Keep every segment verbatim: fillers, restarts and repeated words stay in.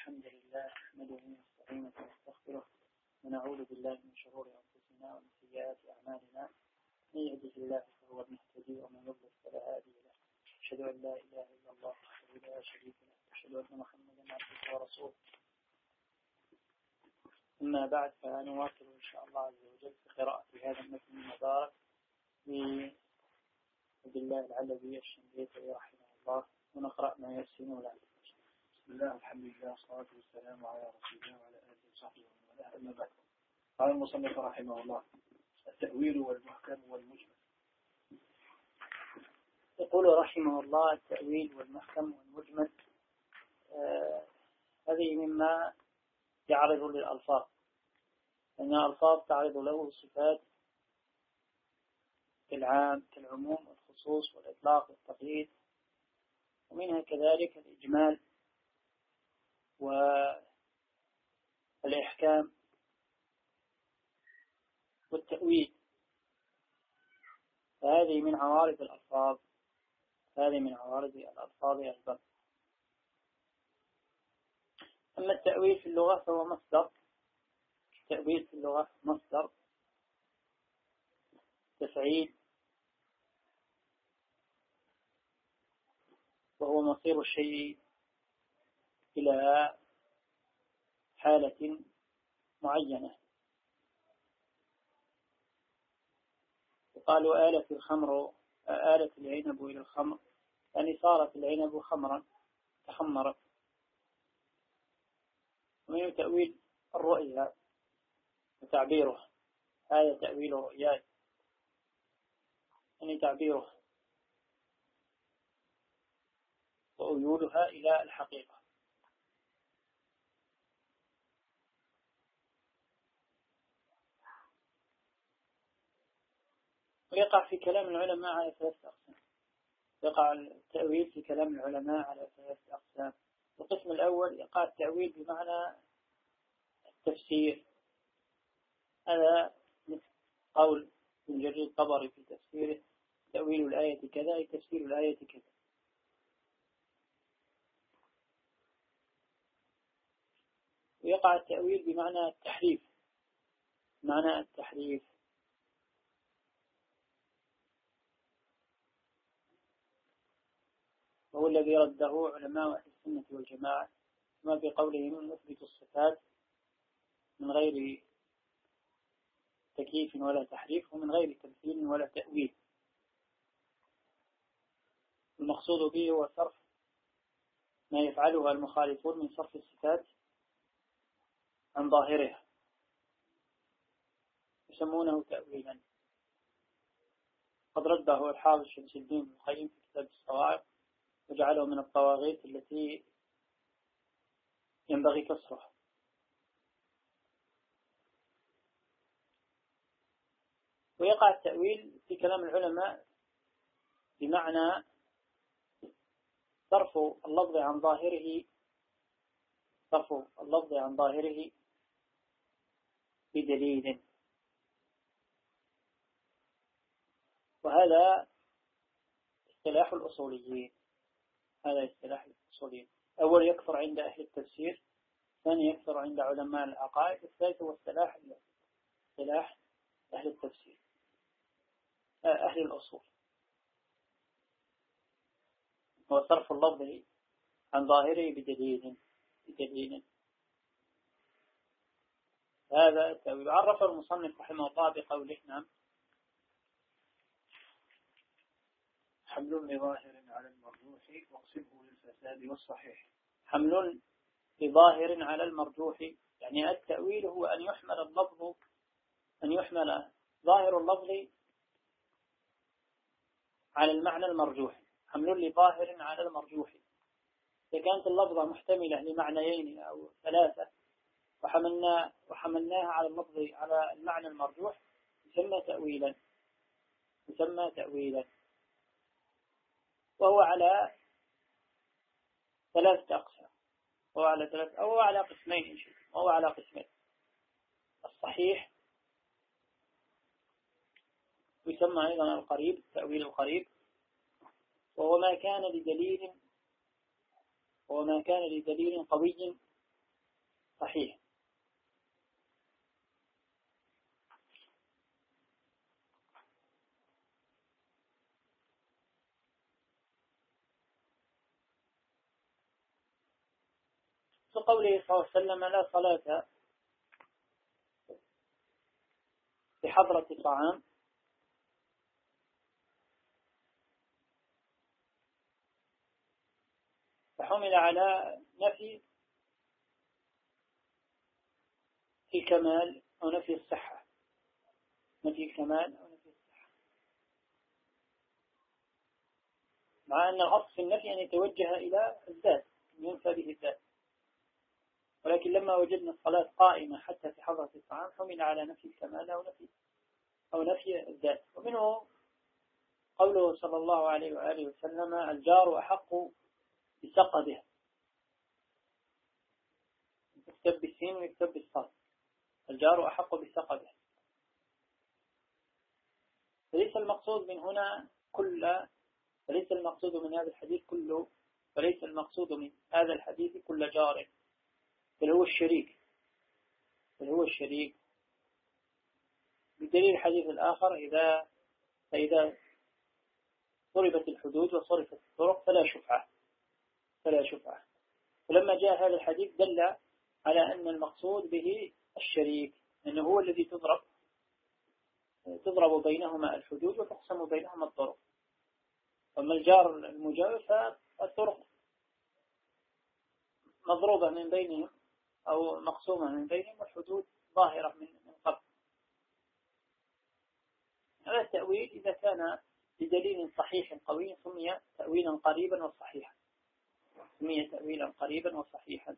الحمد لله نحمده ونستعينه ونستغفره ونعوذ بالله من شرور أنفسنا ومن سيئات أعمالنا. من يهده الله فهو المهتدي ومن يضلل فلا هادي له. أشهد أن لا إله إلا الله وحده لا شريك له وأشهد أن محمدا عبده ورسوله. أما بعد فنواصل إن شاء الله عز وجل في قراءة هذا المتن المبارك لعبد الله العلوي الشنقيطي رحمه الله، ونقرأ ما يسر له. بسم الله الحمد لله والصلاة والسلام على رسول الله وعلى آله وصحبه ومن والاه، أما بعد. قال المصنف رحمه الله: التأويل والمحكم والمجمل. يقول رحمه الله: التأويل والمحكم والمجمل آه هذه مما يعرض للألفاظ، لأن الألفاظ تعرض له صفات كالعام كالعموم والخصوص والإطلاق والتقييد، ومنها كذلك الإجمال والإحكام والتأويل. فهذه من عوارض الألفاظ هذه من عوارض الألفاظ أيضا. أما التأويل في اللغة فهو مصدر. التأويل في اللغة مصدر تفعيل، وهو مصير الشيء إلى حالة معينة. وقالوا آلت الخمر آلت العنب إلى الخمر، يعني صارت العنب خمرا تخمرت. ومن تأويل الرؤيا وتعبيره، هذا تأويل رؤياي، يعني تعبيره وأيولها إلى الحقيقة. ويقع في كلام العلماء على ثلاثة أقسام. يقع التأويل في كلام العلماء على ثلاثة أقسام. القسم الأول يقع التأويل بمعنى التفسير، هذا مثل قول ابن جرير الطبري في تفسيره: تأويل الآية كذا، أي تفسير الآية كذا. ويقع التأويل بمعنى التحريف، معنى التحريف وهو الذي رده علماء أهل السنة والجماعة، كما في قولهم: نثبت الصفات من غير تكييف ولا تحريف ومن غير تمثيل ولا تأويل. المقصود به هو صرف ما يفعله المخالفون من صرف الصفات عن ظاهرها، يسمونه تأويلا. قد رده الحافظ شمس الدين ابن القيم في كتاب الصواعق، وجعله من الطواغيت التي ينبغي كسرها. ويقع التأويل في كلام العلماء بمعنى صرف اللفظ عن ظاهره صرف اللفظ عن ظاهره بدليل. وهذا اصطلاح الأصوليين هذا اصطلاح الأصوليين. أول يكثر عند أهل التفسير، ثاني يكثر عند علماء العقائد، الثالث هو اصطلاح اصطلاح أهل التفسير أهل الأصول، هو صرف اللفظ عن ظاهره بدليل بدليل هذا التأويل. عرف المصنف رحمه الله بقوله: نعم حمل لظاهر على المرجوح واقسمه للفساد والصحيح. حمل لظاهر على المرجوح، يعني التأويل هو أن يحمل اللفظ أن يحمل ظاهر اللفظ على المعنى المرجوح. حمل لظاهر على المرجوح، إذا كانت اللفظة محتملة لمعنيين أو ثلاثة وحملنا وحملناها على اللفظ على المعنى المرجوح، يسمى تأويلا يسمى تأويلا وهو على ثلاثة أقسام وهو على ثلاث أو على قسمين إن شئت وهو على قسمين. الصحيح يسمى أيضا القريب، تأويل القريب، وهو ما كان لدليل وما كان لدليل قوي صحيح. في قوله صلى الله عليه وسلم لا صلاة في حضرة الطعام، فحمل على نفي الكمال أو نفي الصحة، نفي الكمال أو نفي الصحة، مع أن الأصل في النفي أن يتوجه إلى الذات، ينفى به الذات، ولكن لما وجدنا الصلاة قائمة حتى في حضرة الطعام حمل على نفي الكمال أو نفي أو نفي الذات. ومنه قوله صلى الله عليه وآله وسلم الجار أحق بسقده، يكتب بالسين ويكتب بالصاد، الجار أحق بسقده. فليس المقصود من هنا كل فليس المقصود من هذا الحديث كله، وليس المقصود من هذا الحديث كل جار، بل هو الشريك، بل هو الشريك بدليل الحديث الآخر إذا فإذا صرفت الحدود وصرفت الطرق فلا شفعة فلا شفعة. ولما جاء هذا الحديث دل على أن المقصود به الشريك، أنه هو الذي تضرب تضرب بينهما الحدود وتقسم بينهما الطرق. أما الجار المجاور فالطرق مضروبة من بينهم أو مقسومة من بينهم والحدود ظاهرة من قبل. هذا التأويل إذا كان بدليل صحيح قوي سمي تأويلا قريبا وصحيحا، سمي تأويلا قريبا وصحيحا.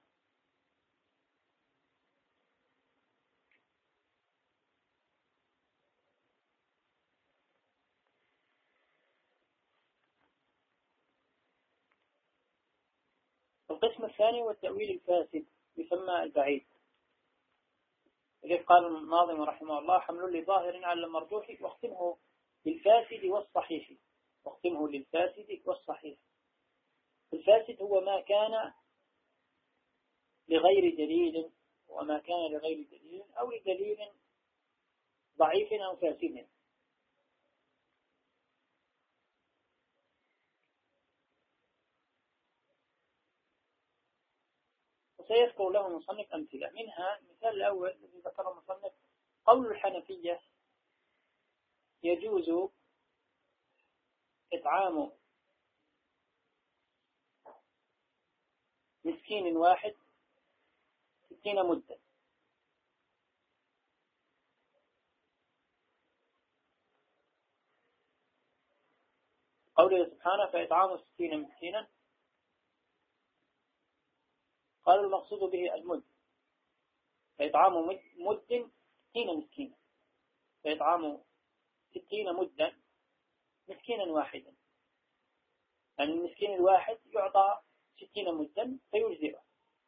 القسم الثاني هو التأويل الفاسد، يسمى البعيد. إذا قال الناظم رحمه الله حمل لظاهر على المرجوح واختمه للفاسد والصحيح، واختمه للفاسد والصحيح. الفاسد هو ما كان لغير دليل، وما كان لغير دليل أو لدليل ضعيف أو فاسد. وسيذكر له المصنف أمثلة منها. المثال الأول الذي ذكره المصنف قول الحنفية يجوز إطعام مسكين واحد ستين مدة. قوله سبحانه فإطعام ستين مسكينا، قالوا المقصود به المد، فإطعام مد ستين مسكينا، فإطعام ستين مدا مسكينا واحدا، يعني المسكين الواحد يعطى ستين مدا فيجزئه.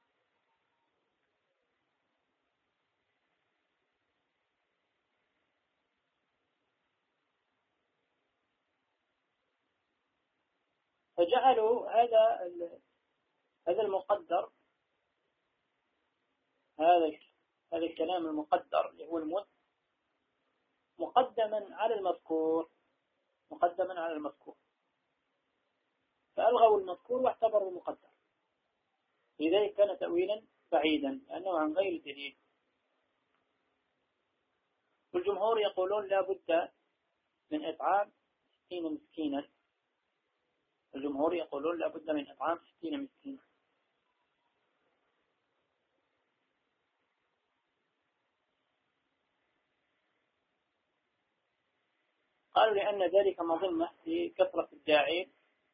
فجعلوا هذا هذا المقدر، هذا هذا الكلام المقدر اللي هو المد مقدما على المذكور، مقدما على المذكور، فألغوا المذكور واعتبروا المقدر، لذلك كان تأويلا بعيدا لأنه عن غير دليل. والجمهور يقولون لا بد من إطعام ستين مسكينا، الجمهور يقولون لا بد من إطعام ستين مسكينا. قالوا لأن ذلك مظنة في كثرة الداعين،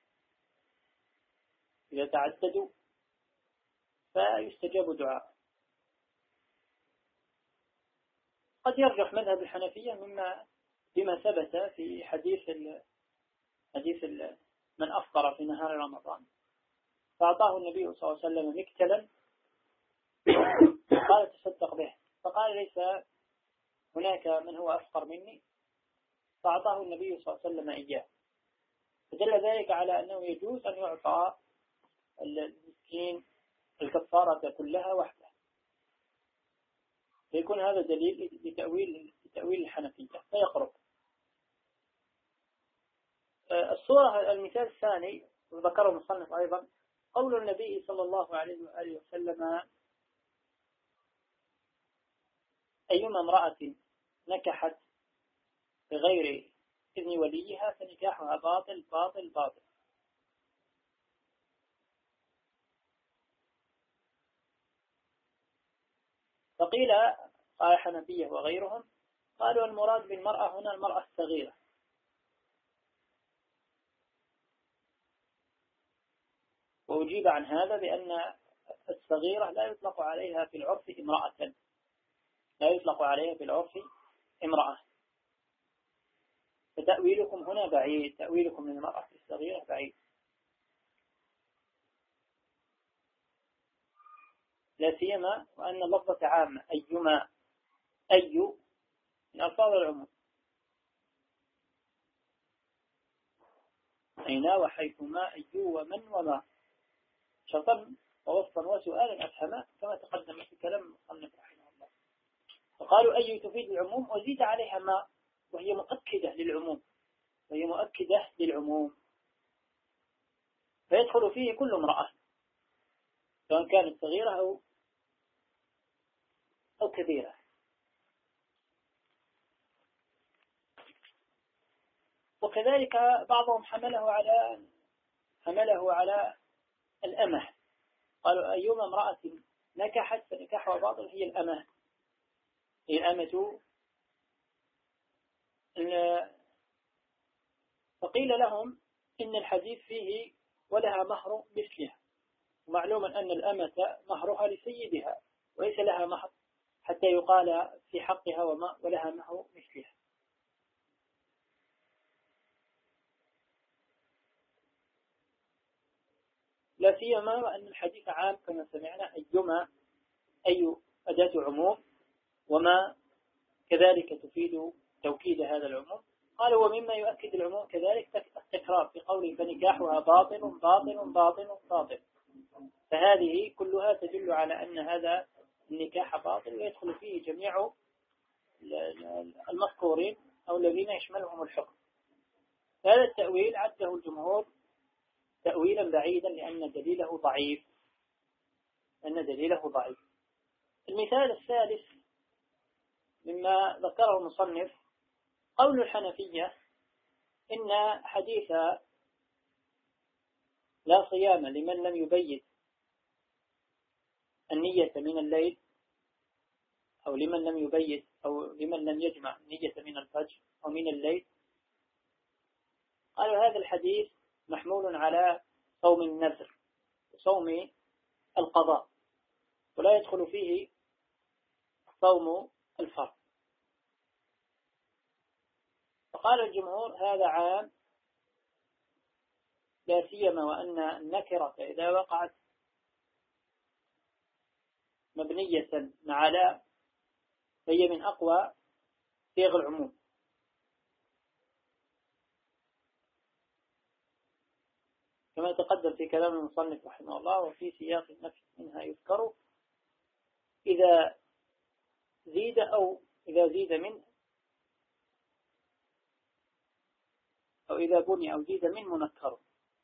إذا تعددوا فيستجاب دعاء. قد يرجح مذهب الحنفية مما بما ثبت في حديث ال حديث ال من أفطر في نهار رمضان فأعطاه النبي صلى الله عليه وسلم مكتلا قال تصدق به، فقال ليس هناك من هو أفقر مني، فأعطاه النبي صلى الله عليه وسلم إياه. فدل ذلك على أنه يجوز أن يعطى المسكين الكفارة كلها وحده، فيكون هذا دليل لتأويل لتأويل الحنفية فيقرب. الصورة المثال الثاني وذكره المصنف أيضا قول النبي صلى الله عليه وآله وسلم: أيما امرأة نكحت بغير إذن وليها فنكاحها باطل باطل باطل. فقيل قال حنفية وغيرهم قالوا المراد بالمرأة هنا المرأة الصغيرة، وأجيب عن هذا بأن الصغيرة لا يطلق عليها في العرف امرأة، لا يطلق عليها في العرف امرأة. فتأويلكم هنا بعيد، تأويلكم للمرأة الصغيرة بعيد، لا سيما وأن اللفظة عامة، أيما، أي من ألفاظ العموم، أين وحيثما أي ومن وما، شرطا ووصفا وسؤالا أفهما كما تقدم في كلام المصنف رحمه الله. فقالوا أي تفيد العموم وزيد عليها ما، وهي مؤكدة للعموم، وهي مؤكدة للعموم، فيدخل فيه كل امرأة سواء كانت صغيرة أو أو كبيرة. وكذلك بعضهم حمله على حمله على الأمة، قالوا أيما امرأة نكحت فنكاحها باطل هي الأمة، هي الأمة. فقيل لهم إن الحديث فيه ولها مهر مثلها، ومعلوم أن الأمة مهرها لسيدها وليس لها مهر حتى يقال في حقها وما ولها مهر مثلها. لا سيما وأن الحديث عام كما سمعنا، أيما أي أداة عموم، وما كذلك تفيد توكيد هذا العموم. قالوا ومما يؤكد العموم كذلك التكرار في قوله فنكاحها باطل باطل باطل باطل، فهذه كلها تدل على أن هذا النكاح باطل ويدخل فيه جميع المذكورين أو الذين يشملهم الحكم. هذا التأويل عده الجمهور تأويلا بعيدا لأن دليله ضعيف، أن دليله ضعيف. المثال الثالث مما ذكره المصنف قول الحنفية إن حديث لا صيام لمن لم يبيت النية من الليل، أو لمن لم يبيت أو لمن لم يجمع النية من الفجر أو من الليل، قالوا هذا الحديث محمول على صوم النذر وصوم القضاء، ولا يدخل فيه صوم الفرض. فقال الجمهور هذا عام، لا سيما وأن النكرة إذا وقعت مبنية مع لا فهي من أقوى صيغ العموم. كما تقدم في كلام المصنف رحمه الله وفي سياق النفي منها يذكر إذا زيد أو إذا زيد من أو إذا بني أو زيد من منكر.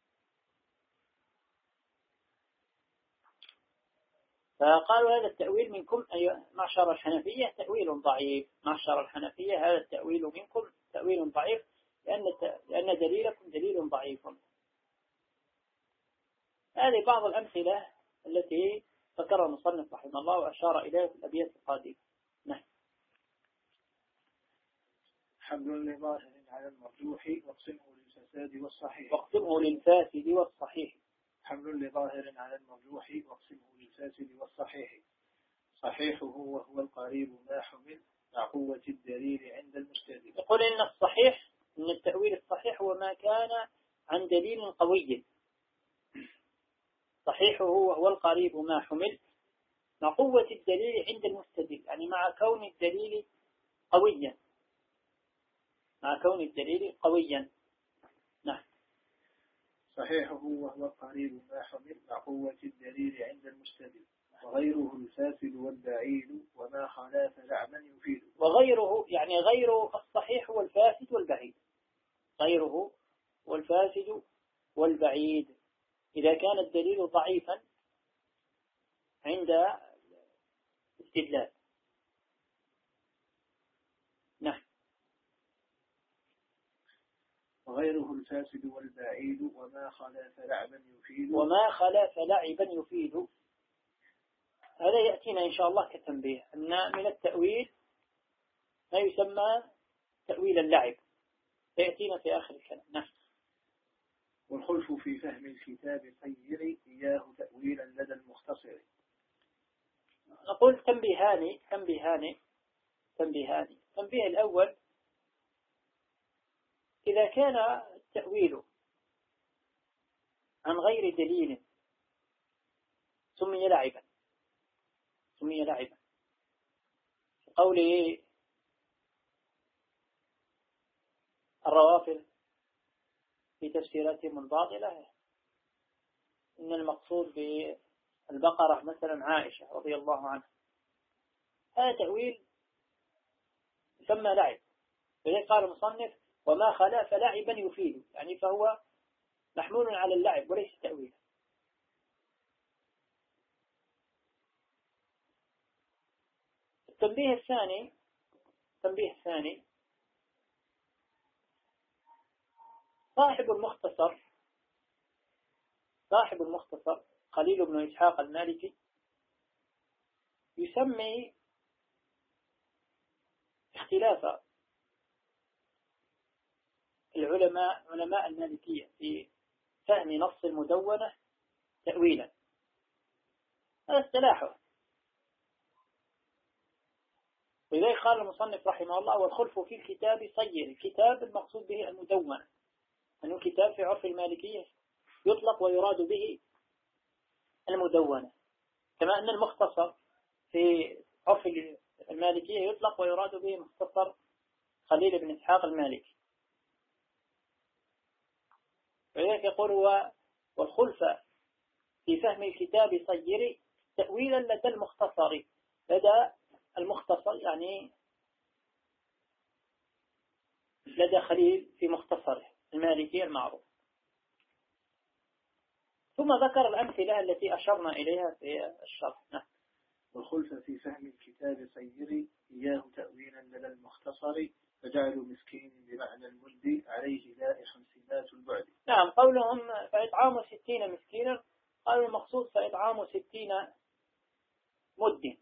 فقالوا هذا التأويل منكم أي معشر الحنفية تأويل ضعيف، معشر الحنفية هذا التأويل منكم تأويل ضعيف لأن لأن دليلكم دليل ضعيف. هذه بعض الأمثلة التي ذكرها المصنف رحمه الله وأشار إليها في الأبيات القادمة. نعم. حمل لظاهر على المرجوح واقسمه للفساد والصحيح. واقسمه للفاسد والصحيح. حمل لظاهر على المرجوح واقسمه للفاسد والصحيح. صحيحه وهو القريب ما حمل مع قوة الدليل عند المجتهد. يقول إن الصحيح إن التأويل الصحيح هو ما كان عن دليل قوي. صحيحه وهو القريب ما حمل مع قوة الدليل عند المستدل، يعني مع كون الدليل قويا، مع كون الدليل قويا. نعم. صحيحه وهو القريب ما حمل مع قوة الدليل عند المستدل. وغيره الفاسد والبعيد وما خلاف لعبا يفيد. وغيره يعني غير الصحيح والفاسد والبعيد، غيره والفاسد والبعيد إذا كان الدليل ضعيفا عند استدلال. نعم. وغيره الفاسد والبعيد وما خلاف لعبا يفيد. وما خلاف لعبا يفيد، هذا يأتينا إن شاء الله كتنبيه أن من التأويل ما يسمى تأويل اللعب، سيأتينا في آخر الكلام. نعم. والخلف في فهم الكتاب صير إياه تأويلا لدى المختصر. نقول تنبيهان تنبيهان تنبيهان. التنبيه الأول: إذا كان التأويل عن غير دليل سمي لعبا، سمي لعبا. قوله الروافض في تفسيراتهم الباطلة إن المقصود بالبقرة مثلا عائشة رضي الله عنها، هذا تأويل يسمى لعب. فلذلك قال المصنف: وما خلاف لعبا يفيد، يعني فهو محمول على اللعب وليس تأويلا. التنبيه الثاني التنبيه الثاني صاحب المختصر صاحب المختصر خليل بن إسحاق المالكي يسمي اختلاف العلماء علماء المالكية في فهم نص المدونة تأويلا. هذا اصطلاحه. ولذلك قال المصنف رحمه الله: والخلف في الكتاب صير. الكتاب المقصود به المدونة، أنه الكتاب في عرف المالكية يطلق ويراد به المدونة، كما أن المختصر في عرف المالكية يطلق ويراد به مختصر خليل بن إسحاق المالكي. ولذلك يقول: هو والخلف في فهم الكتاب صير تأويلا لدى المختصر. لدى المختصر يعني لدى خليل في مختصره المالكي المعروف. ثم ذكر الأمثلة التي أشرنا إليها في الشرح. نعم. والخلف في فهم الكتاب صير إياه تأويلا لدى المختصر فجعلوا مسكين بمعنى المد عليه لائح سمات البعد. نعم. قولهم فإطعام ستين مسكينا، قالوا المقصود فإطعام ستين مد،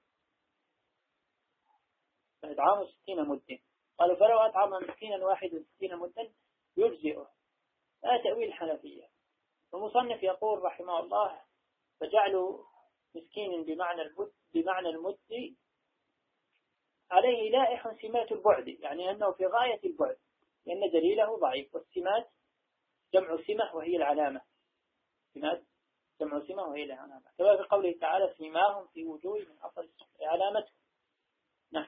فإطعام ستين مد. قالوا فلو أطعم مسكينا واحد ستين مدا يجزئه. هذا تأويل الحنفية. المصنف يقول رحمه الله: فجعلوا مسكين بمعنى المد بمعنى المد عليه لائح سمات البعد، يعني أنه في غاية البعد، لأن دليله ضعيف. والسمات جمع سمة وهي العلامة، سمات جمع سمة وهي العلامة، كما في قوله تعالى: سيماهم في وجوه من أثر السجود، علامته. نعم.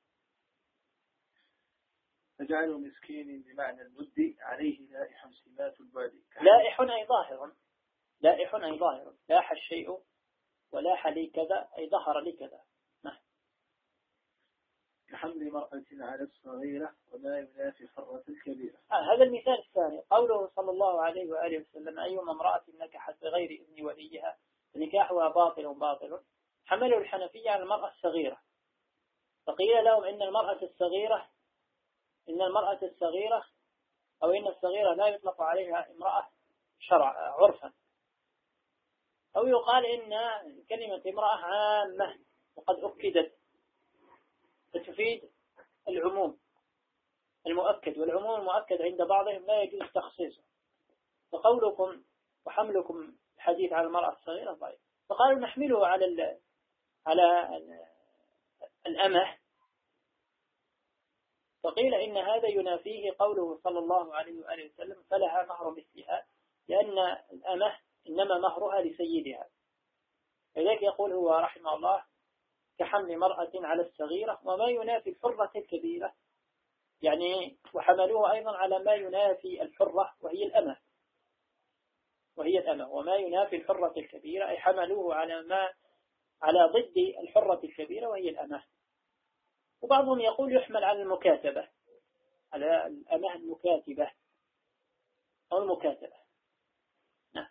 فجعلوا مسكين بمعنى المد عليه لائح سمات البعد. لائح أي ظاهر، لائح أي ظاهر، لاح الشيء ولاح لي كذا أي ظهر لي كذا. نعم. كحمل مرأة على الصغيرة وما ينافي حرة الكبيرة. آه هذا المثال الثاني. قوله صلى الله عليه وآله وسلم: أيما امرأة نكحت بغير إذن وليها فنكاحها باطل باطل. حملوا الحنفية على المرأة الصغيرة، فقيل لهم إن المرأة الصغيرة إن المرأة الصغيرة أو إن الصغيرة لا يطلق عليها امرأة شرع عرفا، أو يقال إن كلمة امرأة عامة وقد أكدت فتفيد العموم المؤكد، والعموم المؤكد عند بعضهم لا يجوز تخصيصه. فقولكم وحملكم الحديث على المرأة الصغيرة ضعيف، فقالوا نحمله على ال على ال الأمة، فقيل إن هذا ينافيه قوله صلى الله عليه وآله وسلم: فلها مهر مثلها، لأن الأمة إنما مهرها لسيدها. لذلك يقول هو رحمه الله: كحمل مرأة على الصغيرة وما ينافي الحرة الكبيرة، يعني وحملوه أيضا على ما ينافي الحرة وهي الأمة وهي الأمة وما ينافي الحرة الكبيرة، أي حملوه على ما على ضد الحرة الكبيرة وهي الأمة. وبعضهم يقول يحمل على المكاتبة، على الأمة المكاتبة أو المكاتبة. نعم.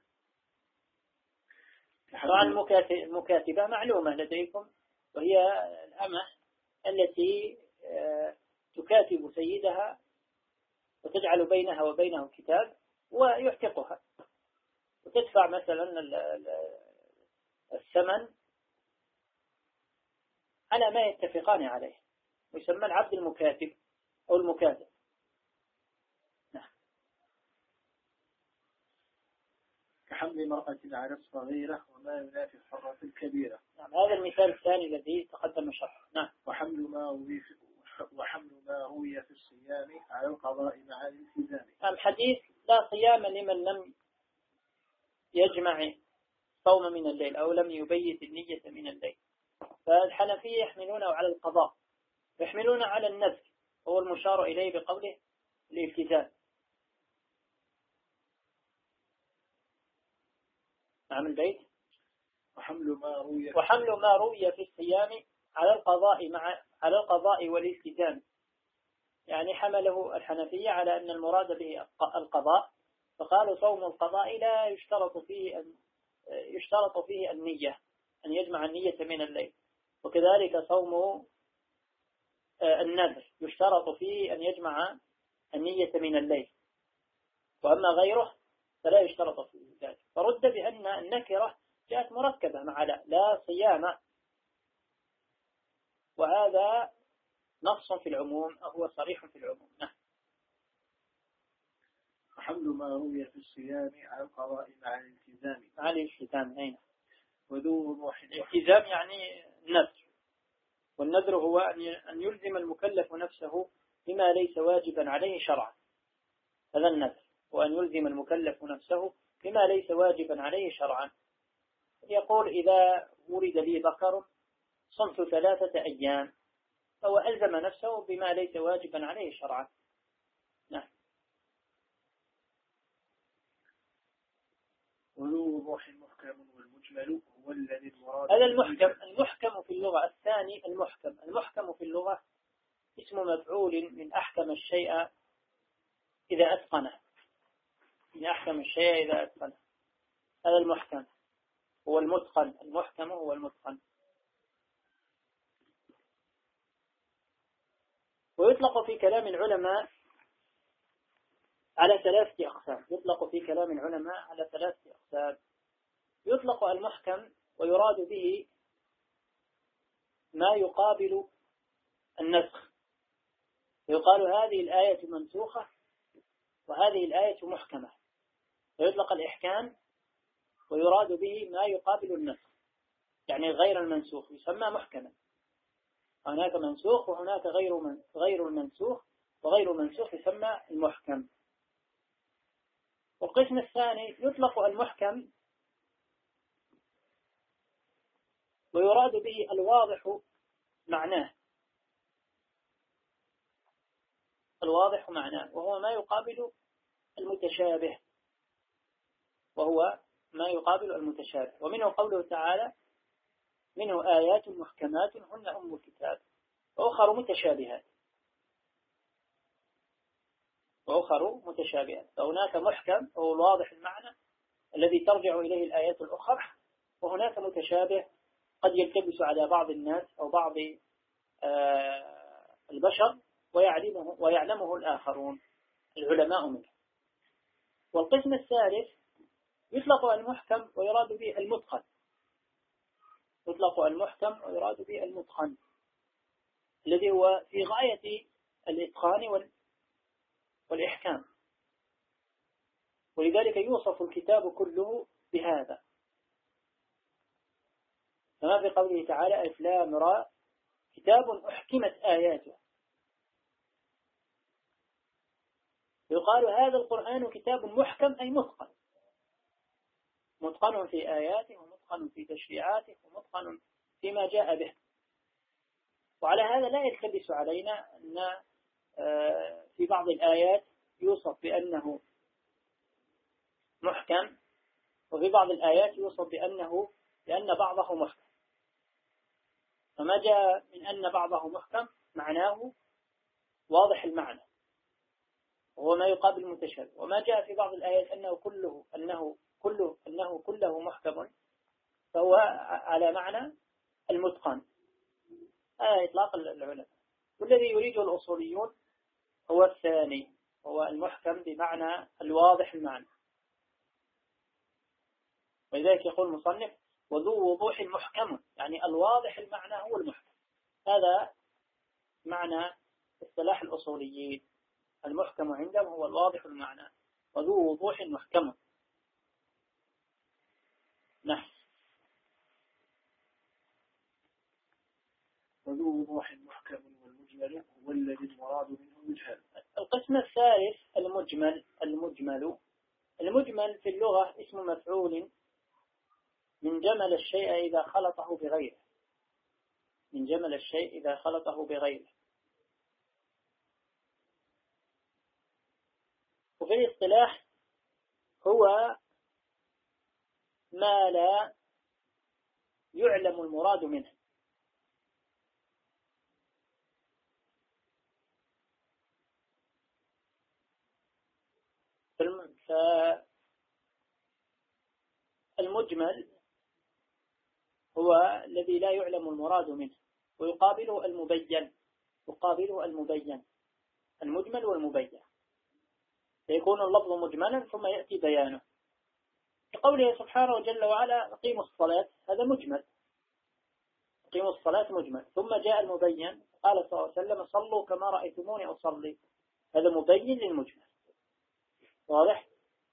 طبعا المكاتبة معلومة لديكم، وهي الأمة التي تكاتب سيدها وتجعل بينها وبينه كتاب ويعتقها، وتدفع مثلا الثمن على ما يتفقان عليه، ويسمى العبد المكاتب أو المكاتب. نعم. كحمل مرأة على الصغيرة وما ينافي الحرة الكبيرة. نعم. هذا المثال الثاني الذي تقدم شرحه. نعم. وحمل ما روي في وحمل ما روي في الصيام على القضاء مع الالتزام. الحديث لا صيام لمن لم يجمع صوم من الليل أو لم يبيت النية من الليل. فالحنفية يحملونه على القضاء، يحملون على النذر، هو المشار إليه بقوله الالتزام. نعم البيت. وحمل ما روي وحمل ما روي في الصيام على القضاء مع على القضاء والالتزام، يعني حمله الحنفية على أن المراد به القضاء، فقالوا صوم القضاء لا يشترط فيه أن يشترط فيه النية، أن يجمع النية من الليل. وكذلك صوم النذر يشترط فيه أن يجمع النية من الليل، وأما غيره فلا يشترط فيه ذلك. فرد بأن النكرة جاءت مركبة مع لا, لا صيام، وهذا نص في العموم أو هو صريح في العموم. نعم. وحمل ما روي في الصيام على القضاء مع الالتزام. مع الالتزام. أين وذو وضوح. الالتزام يعني النذر، والنذر هو أن يلزم المكلف نفسه بما ليس واجبا عليه شرعا، هذا النذر، وأن يلزم المكلف نفسه بما ليس واجبا عليه شرعا. يقول إذا ولد لي ذكر صمت ثلاثة أيام، فهو ألزم نفسه بما ليس واجبا عليه شرعا. نعم. وذو وضوح محكم والمجمل هو الذي المراد. هذا المحكم. المحكم في اللغة الثاني، المحكم المحكم في اللغة اسم مفعول من أحكم الشيء إذا أتقنه، من أحكم الشيء إذا أتقنه، هذا المحكم. هو المتقن، المحكم هو المتقن. ويطلق في كلام العلماء على ثلاثة أقسام. يطلق في كلام العلماء على ثلاثة أقسام. يطلق المحكم ويراد به ما يقابل النسخ، يقال هذه الآية منسوخة وهذه الآية محكمة. ويطلق الإحكام ويراد به ما يقابل النسخ، يعني غير المنسوخ يسمى محكما. هناك منسوخ وهناك غير من غير المنسوخ، وغير المنسوخ يسمى المحكم. والقسم الثاني يطلق المحكم ويراد به الواضح معناه، الواضح معناه وهو ما يقابل المتشابه، وهو ما يقابل المتشابه. ومنه قوله تعالى منه آيات محكمات هن أم الكتاب وأخر متشابهات، وأخر متشابهات. فهناك محكم وهو الواضح المعنى الذي ترجع إليه الآيات الأخرى، وهناك متشابه قد يلتبس على بعض الناس أو بعض البشر ويعلمه, ويعلمه الآخرون العلماء منه. والقسم الثالث يطلق المحكم ويراد به المتقن، يطلق المحكم ويراد به المتقن الذي هو في غاية الإتقان والإحكام. ولذلك يوصف الكتاب كله بهذا، كما في قوله تعالى ألف لام را كتاب أحكمت آياته. يقال هذا القرآن كتاب محكم أي متقن، متقن في آياته ومتقن في تشريعاته ومتقن فيما جاء به. وعلى هذا لا يلتبس علينا أن في بعض الآيات يوصف بأنه محكم، وفي بعض الآيات يوصف بأنه لأن بعضه محكم. وما جاء من أن بعضه محكم معناه واضح المعنى وهو ما يقابل المتشابه، وما جاء في بعض الآيات أنه كله أنه كله أنه كله محكم فهو على معنى المتقن. هذا إطلاق العلماء. والذي يريده الأصوليون هو الثاني، هو المحكم بمعنى الواضح المعنى. ولذلك يقول المصنف وذو وضوح محكم، يعني الواضح المعنى هو المحكم. هذا معنى اصطلاح الأصوليين، المحكم عندهم هو الواضح المعنى وذو وضوح محكم. نعم. وذو وضوح محكم والمجمل هو الذي المراد منه يجهل. القسم الثالث المجمل. المجمل المجمل في اللغة اسم مفعول من جمل الشيء إذا خلطه بغيره، من جمل الشيء إذا خلطه بغيره. وفي الاصطلاح هو ما لا يعلم المراد منه. فالمجمل هو الذي لا يعلم المراد منه، ويقابله المبين، يقابله المبين، المجمل والمبين. فيكون اللفظ مجملا ثم يأتي بيانه، كقوله سبحانه جل وعلا أقيموا الصلاة، هذا مجمل، أقيموا الصلاة مجمل. ثم جاء المبين قال صلى الله عليه وسلم صلوا كما رأيتموني أصلي، هذا مبين للمجمل. واضح؟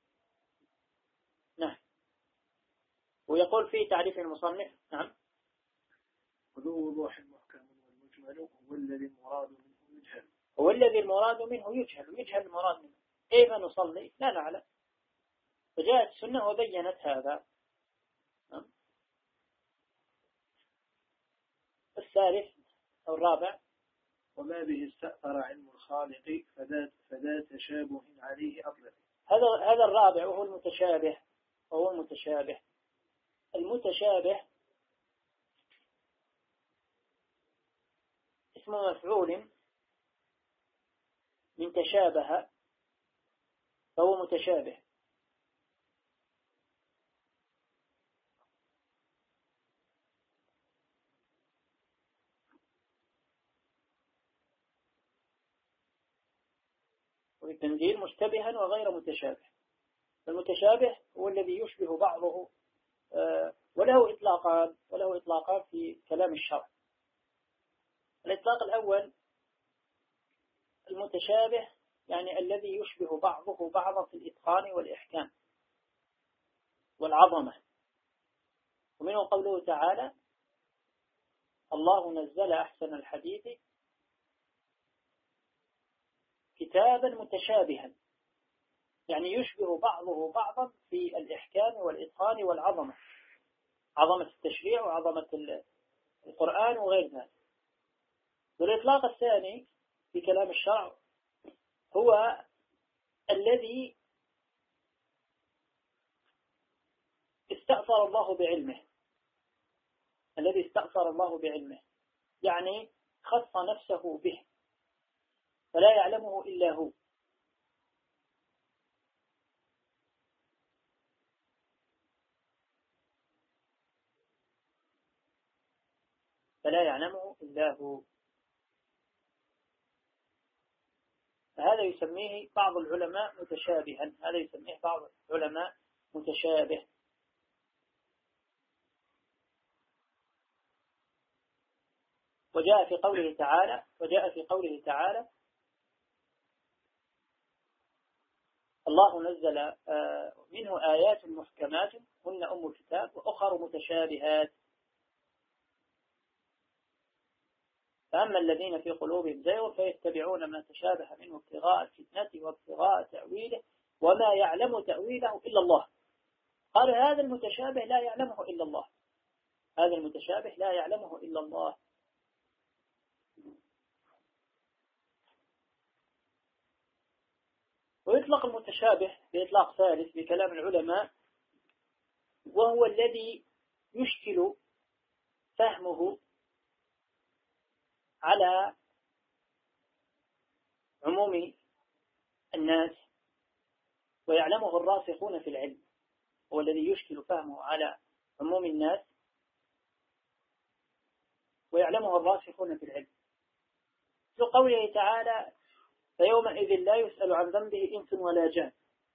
نعم. ويقول فيه تعريف المصنف نعم وذو وضوح محكم والمجمل هو الذي المراد منه يجهل. هو الذي المراد منه يجهل، يجهل المراد منه. كيف نصلي؟ لا نعلم. فجاءت السنة وبينت هذا. الثالث أو الرابع وما به استأثر علم الخالق فذا فذا تشابه عليه أطلق. هذا هذا الرابع وهو المتشابه، وهو المتشابه. المتشابه اسم مفعول من تشابه فهو متشابه. والتنزيل مشتبها وغير متشابه. المتشابه هو الذي يشبه بعضه، وله إطلاقان وله إطلاقان في كلام الشرع. الإطلاق الأول المتشابه يعني الذي يشبه بعضه بعضا في الإتقان والإحكام والعظمة. ومنه قوله تعالى الله نزل أحسن الحديث كتابا متشابها، يعني يشبه بعضه بعضا في الإحكام والإتقان والعظمة، عظمة التشريع وعظمة القرآن وغير ذلك. والإطلاق الثاني في كلام الشرع هو الذي استأثر الله بعلمه، الذي استأثر الله بعلمه يعني خص نفسه به فلا يعلمه إلا هو. فلا يعلمه إلا هو. فهذا يسميه بعض العلماء متشابها، هذا يسميه بعض العلماء متشابه. وجاء في قوله تعالى وجاء في قوله تعالى الله نزل منه آيات محكمات هن أم الكتاب وأخر متشابهات فأما الذين في قلوبهم زيغ فيتبعون ما تشابه منه ابتغاء الفتنة وابتغاء تأويله وما يعلم تأويله إلا الله. قال هذا المتشابه لا يعلمه إلا الله، هذا المتشابه لا يعلمه إلا الله. ويطلق المتشابه بإطلاق ثالث بكلام العلماء، وهو الذي يشكل فهمه على عموم الناس ويعلمه الراسخون في العلم، هو الذي يشكل فهمه على عموم الناس ويعلمه الراسخون في العلم. في قوله تعالى فيومئذ لا يسأل عن ذنبه إنس ولا جان،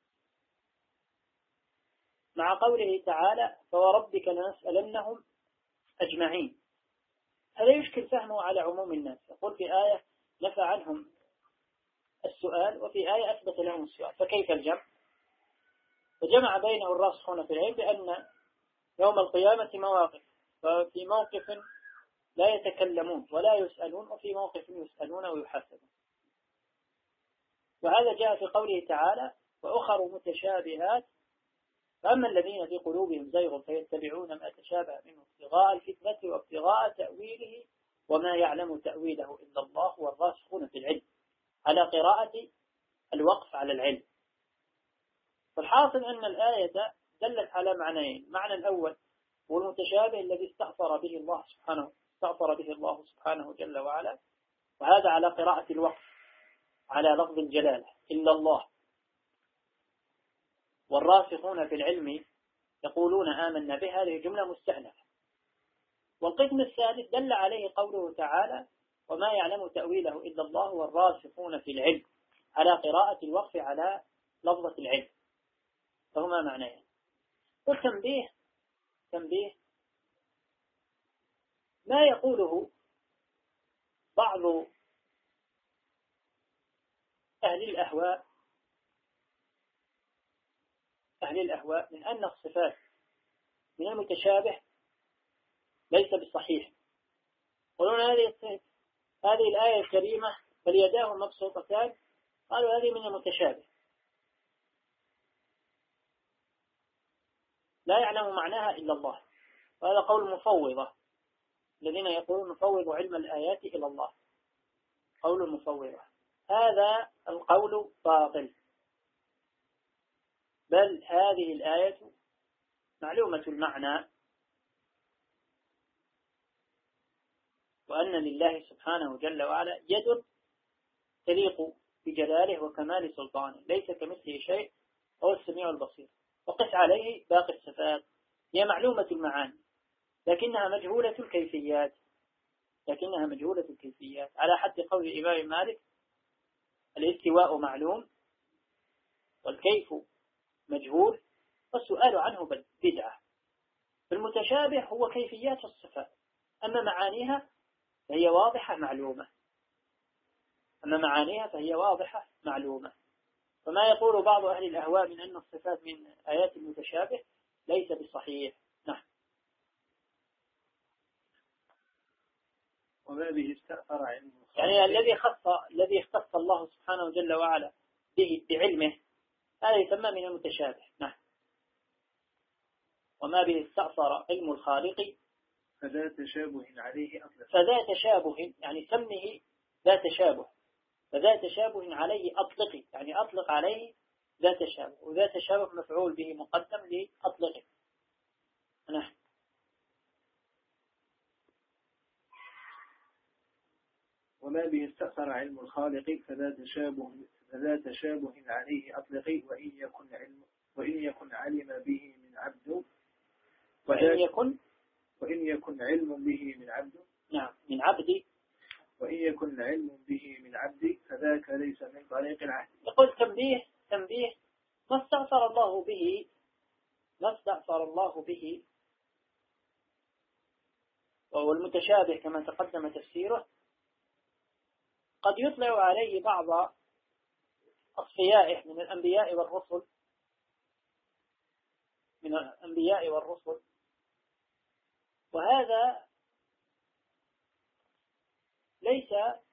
مع قوله تعالى فوربك لنسألنهم أجمعين، هذا يشكل فهمه على عموم الناس. يقول في آية نفى عنهم السؤال وفي آية أثبت لهم السؤال، فكيف الجمع؟ فجمع بينه الراسخون في العلم بأن يوم القيامة مواقف، ففي موقف لا يتكلمون ولا يسألون، وفي موقف يسألون ويحاسبون. وهذا جاء في قوله تعالى وأخر متشابهات فأما الذين في قلوبهم زيغ فيتبعون ما تشابه منه ابتغاء الفتنة وابتغاء تأويله وما يعلم تأويله إلا الله والراسخون في العلم، على قراءة الوقف على العلم. فالحاصل أن الآية دلت على معنيين: معنى الأول هو المتشابه الذي استأثر به الله سبحانه استأثر به الله سبحانه جل وعلا، وهذا على قراءة الوقف على لفظ الجلالة إلا الله، والراسخون في العلم يقولون آمنا بها، هذه جملة مستأنفة. والقسم الثالث دل عليه قوله تعالى وما يعلم تأويله إلا الله والراسخون في العلم، على قراءة الوقف على لفظة العلم، فهما معنيان. والتنبيه تنبيه ما يقوله بعض أهل الأهواء أهل الأهواء من أن الصفات من المتشابه ليس بالصحيح. يقولون هذه هذه الآية الكريمة فاليداه مبسوطتان، قالوا هذه من المتشابه لا يعلم معناها إلا الله، وهذا قول المفوضة الذين يقولون نفوض علم الآيات إلى الله، قول المفوضة. هذا القول باطل، بل هذه الآية معلومة المعنى، وأن لله سبحانه جل وعلا يد تليق بجلاله وكمال سلطانه، ليس كمثله شيء، هو السميع البصير. وقس عليه باقي الصفات، هي معلومة المعاني لكنها مجهولة الكيفيات لكنها مجهولة الكيفيات على حد قول الإمام مالك الاستواء معلوم والكيف مجهول والسؤال عنه بدعة. فالمتشابه هو كيفيات الصفات، أما معانيها فهي واضحة معلومة أما معانيها فهي واضحة معلومة فما يقول بعض أهل الأهواء من أن الصفات من آيات المتشابه ليس بصحيح. نعم. وما به استأثر علم يعني الذي خص الذي اختص الله سبحانه جل وعلا به بعلمه هذا يسمى من المتشابه. نعم. وما به استأثر علم الخالق فذا تشابه عليه أطلق فذا تشابه يعني سمه ذا تشابه فذا تشابه عليه أطلق يعني أطلق عليه ذا تشابه، وذا تشابه مفعول به مقدم لأطلقه. نعم. وما به استأثر علم الخالق فذا تشابه فذا تشابه عليه أطلق وإن يكن علم وإن يكن علم به من عبد وإن يكن وإن يكن علم به من عبد نعم من عبدي وإن يكن علم به من عبد فذاك ليس من طريق العهد. يقول تنبيه تنبيه ما استأثر الله به ما استأثر الله به وهو المتشابه كما تقدم تفسيره قد يطلع عليه بعض أصفيائه من الأنبياء والرسل من الأنبياء والرسل وهذا ليس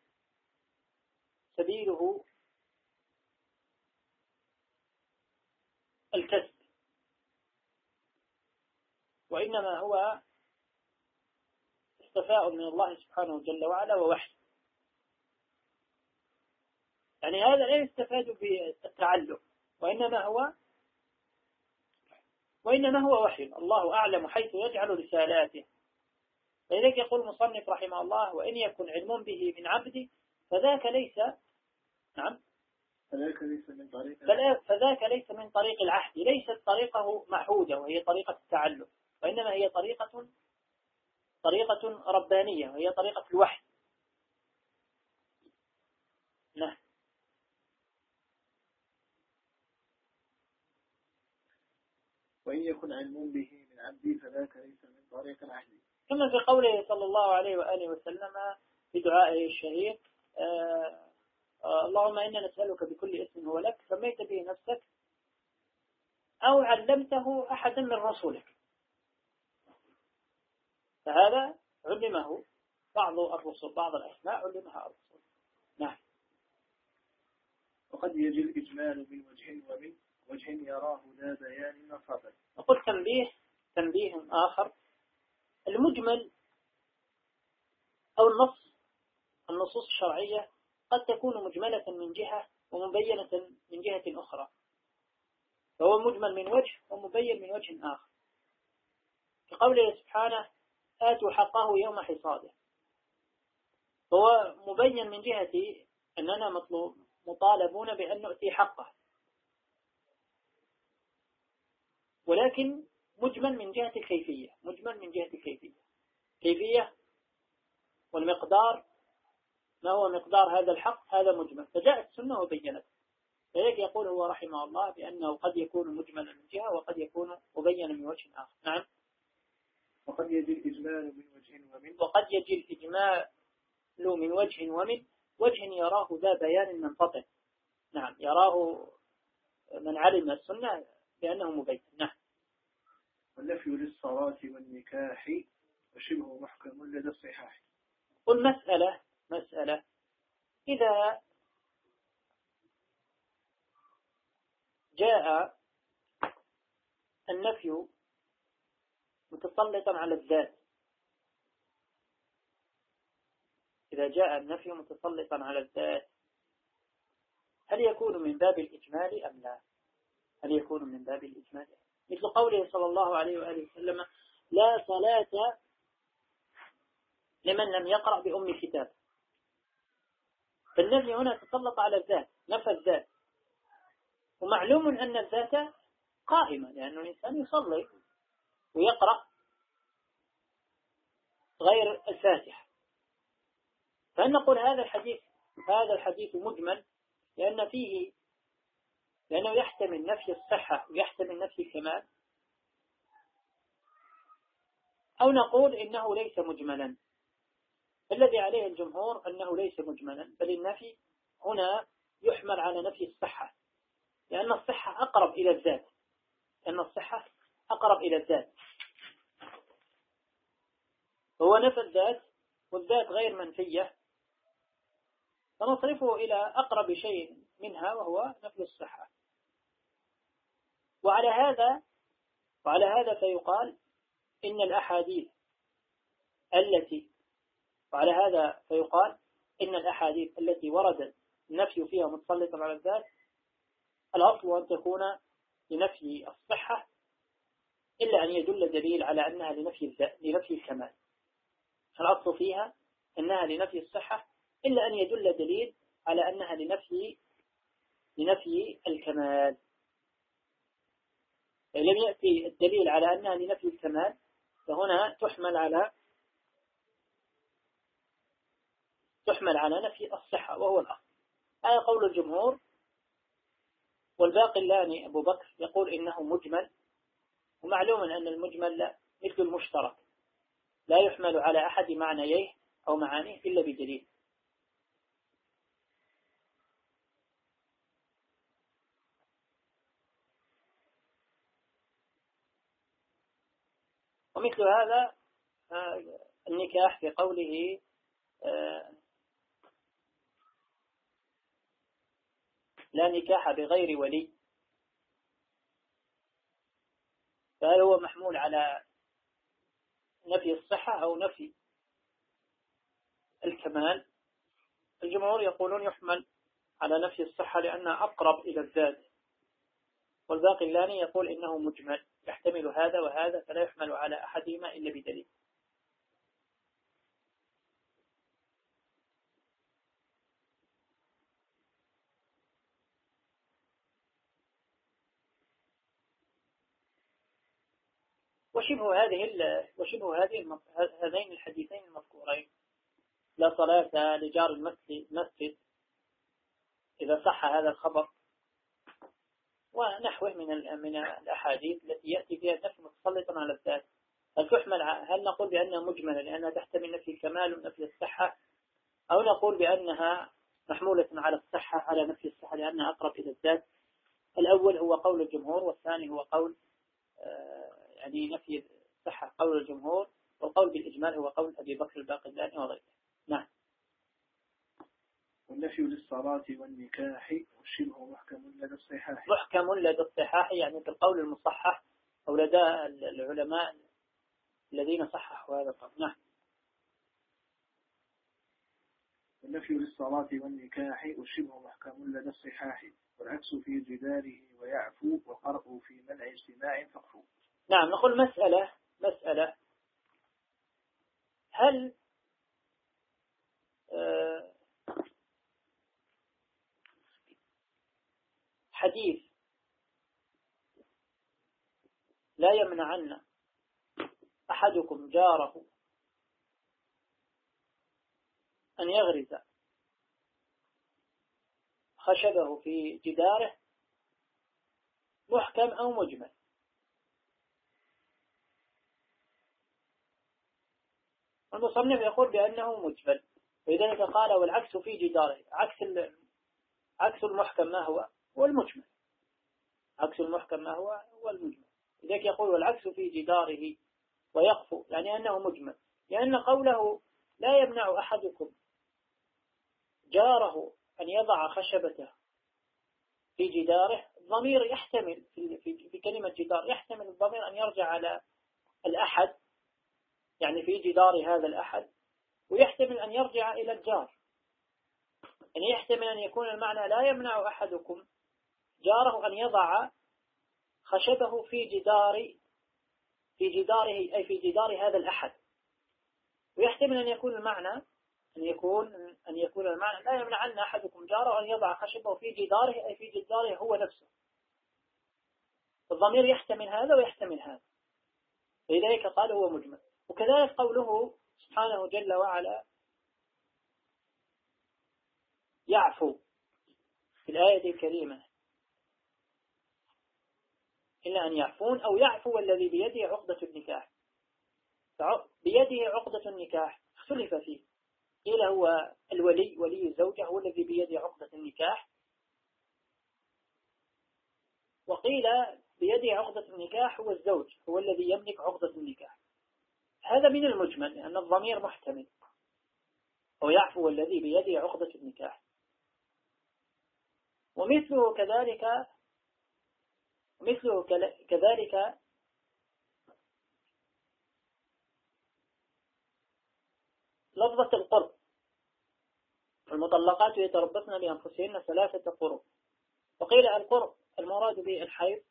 سبيله الكسب، وإنما هو استفاء من الله سبحانه جل وعلا ووحي. يعني هذا لا يستفاد بالتعلم، وإنما هو وإنما هو وحي، الله أعلم حيث يجعل رسالاته، لذلك يقول المصنف رحمه الله: وإن يكن علم به من عبد فذاك ليس نعم فذاك ليس من طريق فذاك ليس من طريق العهد، ليست طريقه معهودة وهي طريقة التعلم، وإنما هي طريقة طريقة ربانية وهي طريقة الوحي. نعم. وإن يكن علم به من عبدي فذاك ليس من طريق العهد. كما في قوله صلى الله عليه وآله وسلم في دعائه الشهير: آه آه اللهم إنا نسألك بكل اسم هو لك سميت به نفسك أو علمته أحدا من رسولك. فهذا علمه بعض الرسل، بعض الأسماء علمها الرسول. نعم. وقد يجي الإجمال من وجه ومن وجه يراه لا بيان نصابا. نقول تنبيه تنبيه آخر: المجمل أو النص النصوص الشرعية قد تكون مجملة من جهة ومبينة من جهة أخرى، فهو مجمل من وجه ومبين من وجه آخر. في قوله سبحانه: آتوا حقه يوم حصاده، هو مبين من جهة أننا مطلوب مطالبون بأن نؤتي حقه، ولكن مجمل من جهة الكيفية مجمل من جهة الكيفية كيفية والمقدار، ما هو مقدار هذا الحق، هذا مجمل، فجاءت السنة وبينت. لذلك يقول هو رحمه الله بأنه قد يكون مجملا من جهة وقد يكون مبينا من وجه آخر. نعم. وقد يجي الإجمال من وجه ومن وقد يجي الإجمال من وجه ومن وجه يراه ذا بيان منفطن. نعم، يراه من علم السنة بأنه مبين. نعم. والنفي للصلاة والنكاح وشبه محكم لدى الصحاح. قل مسألة مسألة إذا جاء النفي متسلطا على الذات إذا جاء النفي متسلطا على الذات هل يكون من باب الإجمال أم لا؟ هل يكون من باب الإجمال؟ مثل قوله صلى الله عليه وآله وسلم: لا صلاة لمن لم يقرأ بأم الكتاب. فالنفي هنا تسلط على الذات، نفى الذات، ومعلوم أن الذات قائمة، لأنه الإنسان يصلي ويقرأ غير الفاتحة. فنقول هذا الحديث هذا الحديث مجمل لأن فيه لأنه يحتمل نفي الصحة ويحتمل نفي الكمال، أو نقول إنه ليس مجملا. الذي عليه الجمهور أنه ليس مجملا، بل النفي هنا يحمل على نفي الصحة، لأن الصحة أقرب إلى الذات لأن الصحة أقرب إلى الذات هو نفى الذات، والذات غير منفية، فنصرفه إلى أقرب شيء منها وهو نفي الصحة. وعلى هذا وعلى هذا فيقال إن الأحاديث التي وعلى هذا فيقال إن الأحاديث التي وردت النفي فيها متسلطا على الذات الأصل أن تكون لنفي الصحة، إلا أن يدل دليل على أنها لنفي لنفي الكمال. الأصل فيها أنها لنفي الصحة إلا أن يدل دليل على أنها لنفي لنفي الكمال. لم يأتي الدليل على أنها لنفي الكمال، فهنا تحمل على تحمل على نفي الصحة وهو الأصل. هذا قول الجمهور. والباقلاني أبو بكر يقول إنه مجمل، ومعلوم أن المجمل مثل المشترك لا يحمل على أحد معنييه أو معانيه إلا بدليل. ومثل هذا النكاح في قوله لا نكاح بغير ولي، فهل هو محمول على نفي الصحة أو نفي الكمال؟ الجمهور يقولون يحمل على نفي الصحة لأنها أقرب إلى الذات، والباقلاني يقول إنه مجمل يحتمل هذا وهذا فلا يحمل على أحدهما إلا بدليل. وشبه هذه وشبه هذه هذين الحديثين المذكورين: لا صلاة لجار المسجد إذا صح هذا الخبر، ونحوه من من الأحاديث التي يأتي فيها النفي متسلطا على الذات. هل تحمل هل نقول بأنها مجملة لأنها تحتمل نفي الكمال ونفي الصحة، أو نقول بأنها محمولة على الصحة على نفي الصحة لأنها أقرب إلى الذات؟ الأول هو قول الجمهور، والثاني هو قول يعني نفي الصحة قول الجمهور، والقول بالإجمال هو قول أبي بكر الباقلاني وغيره. نعم. والنفي للصلاة والنكاح والشبه محكم لدى الصحاح. محكم لدى الصحاح يعني بالقول المصحح أو لدى العلماء الذين صححوا هذا القول. نعم. والنفي للصلاة والنكاح والشبه محكم لدى الصحاح، والعكس في جداره ويعفو، وقرأ في منع اجتماع فقفو. نعم. نقول مسألة مسألة هل آه حديث لا يمنعن أحدكم جاره أن يغرز خشبه في جداره محكم أو مجمل؟ المصنف يقول بأنه مجمل، ولذلك قال والعكس في جداره. عكس عكس المحكم ما هو؟ هو المجمل. عكس المحكم ما هو؟ هو المجمل. لذلك يقول والعكس في جداره ويقفو، يعني أنه مجمل، لأن قوله لا يمنع أحدكم جاره أن يضع خشبته في جداره، الضمير يحتمل في, في, في كلمة جدار يحتمل الضمير أن يرجع على الأحد، يعني في جدار هذا الأحد، ويحتمل أن يرجع إلى الجار. يعني يحتمل أن يكون المعنى لا يمنع أحدكم جاره أن يضع خشبه في جدار في جداره أي في جدار هذا الأحد، ويحتمل أن يكون المعنى أن يكون أن يكون المعنى لا يمنع أن أحدكم جاره أن يضع خشبه في جداره أي في جداره هو نفسه. الضمير يحتمل هذا ويحتمل هذا، لذلك قال هو مجمل. وكذلك قوله سبحانه جل وعلا يعفو في الآية الكريمة إلا أن يعفون أو يعفو الذي بيده عقدة النكاح. بيده عقدة النكاح اختلف فيه، قيل هو الولي ولي الزوجة هو الذي بيده عقدة النكاح، وقيل بيده عقدة النكاح هو الزوج هو الذي يملك عقدة النكاح. هذا من المجمل لأن الضمير محتمل، أو يعفو الذي بيده عقدة النكاح. ومثله كذلك مثله كذلك لفظة القرب: المطلقات يتربصن بأنفسهن ثلاثة قروء. وقيل القرء المراد به الحيض،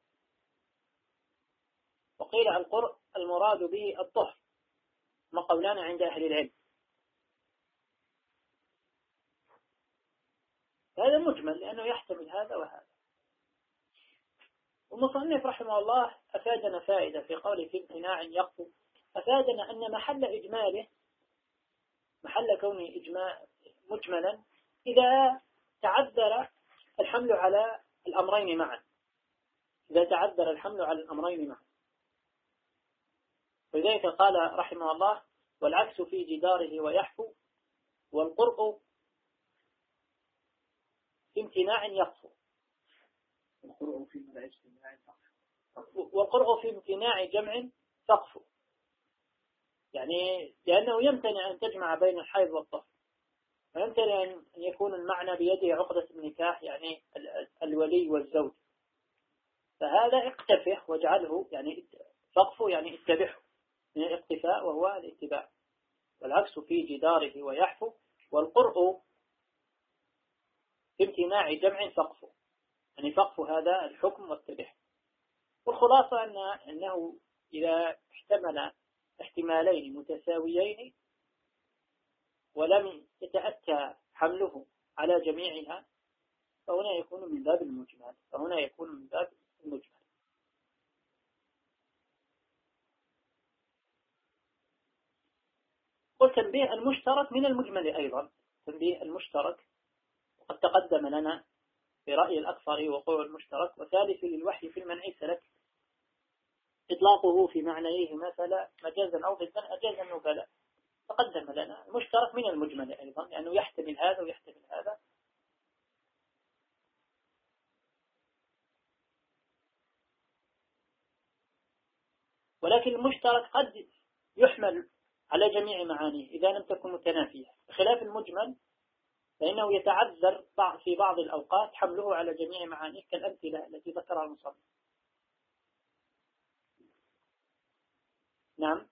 وقيل القرء المراد به الطهر، ما قولان عند أهل العلم. هذا مجمل لأنه يحتمل هذا وهذا. والمصنف رحمه الله أفادنا فائدة في قوله في امتناع يقفو، أفادنا أن محل إجماله محل كونه إجماع مجملا إذا تعذر الحمل على الأمرين معا إذا تعذر الحمل على الأمرين معا ولذلك قال رحمه الله والعكس في جداره ويحفو، والقرء في امتناع يقفو. والقرء في منع اجتماع فقفو. والقرء في امتناع جمع فقفو، يعني لأنه يمتنع أن تجمع بين الحيض والطهر، ويمتنع أن يكون المعنى بيده عقدة النكاح يعني الولي والزوج، فهذا اقتفه واجعله يعني فقفه يعني اتبعه من الاقتفاء وهو الاتباع. والعكس في جداره ويحفو، والقرء في امتناع جمع فقفه، يعني فقف هذا الحكم واتبعه. والخلاصة أن أنه إذا احتمل احتمالين متساويين ولم يتأتى حمله على جميعها فهنا يكون من باب المجمل فهنا يكون من باب المجمل. والتنبيه المشترك من المجمل أيضا، تنبيه المشترك وقد تقدم لنا في رأي الأكثر وقوع المشترك. وثالث للوحي في المنع سلك إطلاقه في معنيه مثلا مجازا أو ضدا أجاز النبلاء، تقدم لنا المشترك من المجمل أيضا لأنه يعني يحتمل هذا ويحتمل هذا. ولكن المشترك قد يحمل على جميع معانيه إذا لم تكن متنافية، بخلاف المجمل فإنه يتعذر في بعض الأوقات حمله على جميع معانيه كالأمثلة التي ذكرها المصنف. نعم.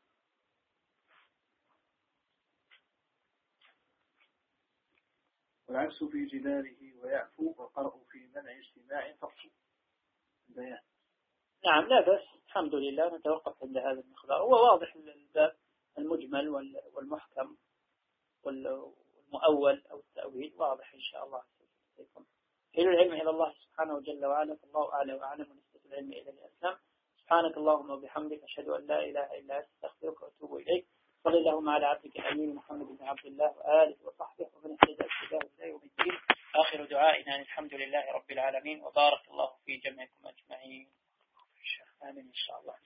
والعكس في جداره ويعفو والقرء في منع اجتماع فقط بيان. نعم لا بس الحمد لله نتوقف عند هذا المقدار. هو واضح الباب المجمل والمحكم والمؤول أو التأويل واضح إن شاء الله. حل العلم إلى الله سبحانه جل وعلا، فالله أعلى وأعلم، ونسبة العلم إلى الأسلام. سبحانك اللهم وبحمدك أشهد أن لا إله إلا أنت أستغفرك وأتوب إليك. صلى اللهم على عبدك الأمين محمد بن عبد الله وآله وصحبه ومن اهتدى بهداه إلى يوم الدين. آخر دعائنا الحمد لله رب العالمين، وبارك الله في جميعكم أجمعين. آمين إن شاء الله.